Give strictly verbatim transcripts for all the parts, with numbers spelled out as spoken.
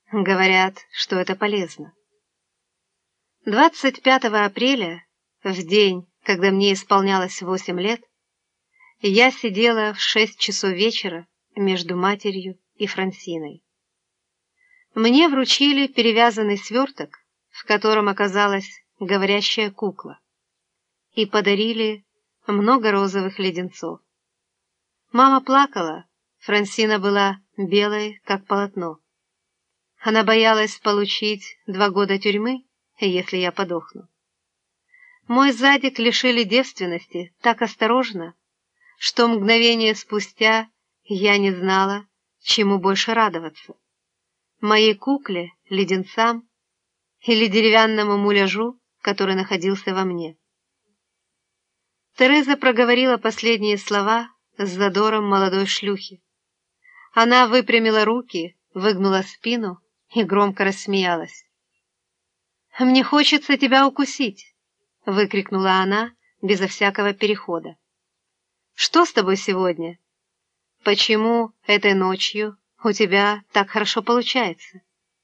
Говорят, что это полезно. двадцать пятого апреля, в день, когда мне исполнялось восемь лет, я сидела в шесть часов вечера между матерью и Франсиной. Мне вручили перевязанный сверток, в котором оказалась говорящая кукла, и подарили много розовых леденцов. Мама плакала, Франсина была белой, как полотно. Она боялась получить два года тюрьмы, если я подохну. Мой задик лишили девственности так осторожно, что мгновение спустя я не знала, чему больше радоваться: моей кукле, леденцам или деревянному муляжу, который находился во мне. Тереза проговорила последние слова с задором молодой шлюхи. Она выпрямила руки, выгнула спину и громко рассмеялась. «Мне хочется тебя укусить!» — выкрикнула она безо всякого перехода. «Что с тобой сегодня? Почему этой ночью у тебя так хорошо получается?»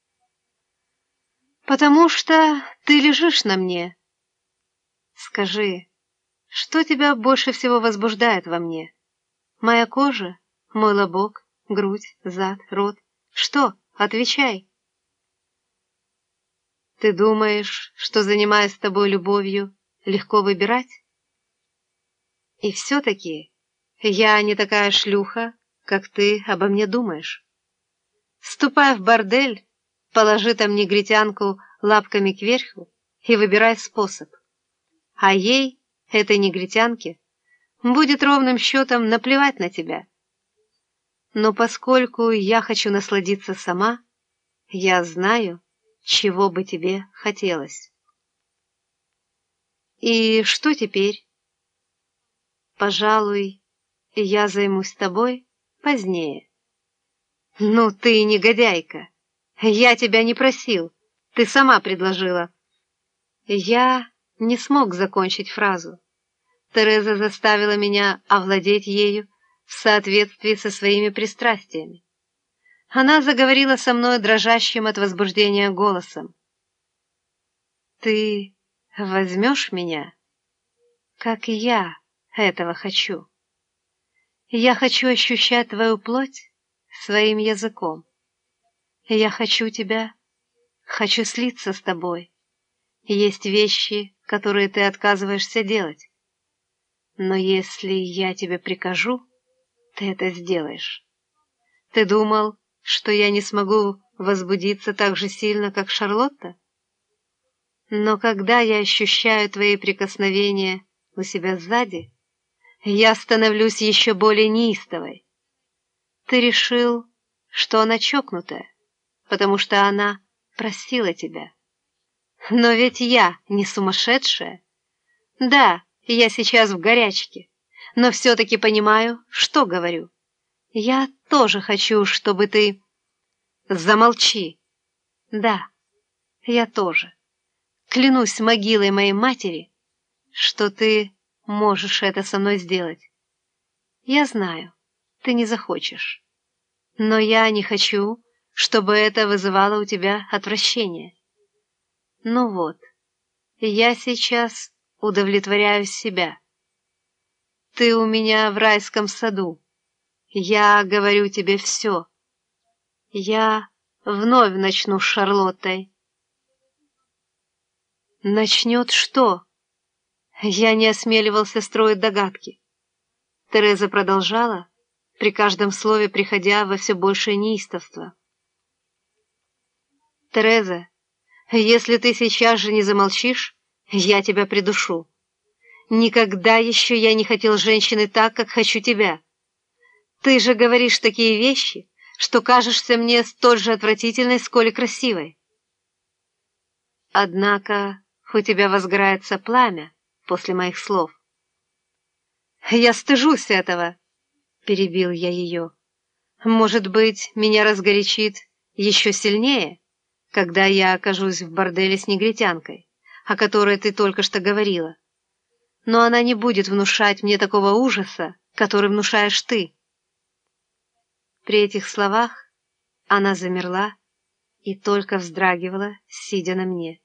«Потому что ты лежишь на мне. Скажи, что тебя больше всего возбуждает во мне? Моя кожа, мой лобок, грудь, зад, рот? Что? Отвечай!» «Ты думаешь, что, занимаясь с тобой любовью, легко выбирать? И все-таки я не такая шлюха, как ты обо мне думаешь. Ступай в бордель, положи там негритянку лапками кверху и выбирай способ. А ей, этой негритянке, будет ровным счетом наплевать на тебя. Но поскольку я хочу насладиться сама, я знаю, чего бы тебе хотелось. И что теперь? Пожалуй, я займусь тобой позднее. Ну ты негодяйка! Я тебя не просил, ты сама предложила. Я не смог закончить фразу. Тереза заставила меня овладеть ею в соответствии со своими пристрастиями. Она заговорила со мной дрожащим от возбуждения голосом. «Ты возьмешь меня, как и я этого хочу. Я хочу ощущать твою плоть своим языком. Я хочу тебя, хочу слиться с тобой. Есть вещи, которые ты отказываешься делать. Но если я тебе прикажу, ты это сделаешь. Ты думал, что я не смогу возбудиться так же сильно, как Шарлотта? Но когда я ощущаю твои прикосновения у себя сзади, я становлюсь еще более неистовой. Ты решил, что она чокнутая, потому что она просила тебя. Но ведь я не сумасшедшая. Да, я сейчас в горячке, но все-таки понимаю, что говорю. Я тоже хочу, чтобы ты... Замолчи. Да, я тоже. Клянусь могилой моей матери, что ты можешь это со мной сделать. Я знаю, ты не захочешь. Но я не хочу, чтобы это вызывало у тебя отвращение. Ну вот, я сейчас удовлетворяю себя. Ты у меня в райском саду. Я говорю тебе все. Я вновь начну с Шарлоттой. Начнет что? Я не осмеливался строить догадки. Тереза продолжала, при каждом слове приходя во все большее неистовство. Тереза, если ты сейчас же не замолчишь, я тебя придушу. Никогда еще я не хотел женщины так, как хочу тебя. Ты же говоришь такие вещи, что кажешься мне столь же отвратительной, сколь и красивой. Однако у тебя возгорается пламя после моих слов. «Я стыжусь этого», — перебил я ее. «Может быть, меня разгорячит еще сильнее, когда я окажусь в борделе с негритянкой, о которой ты только что говорила. Но она не будет внушать мне такого ужаса, который внушаешь ты». При этих словах она замерла и только вздрагивала, сидя на мне.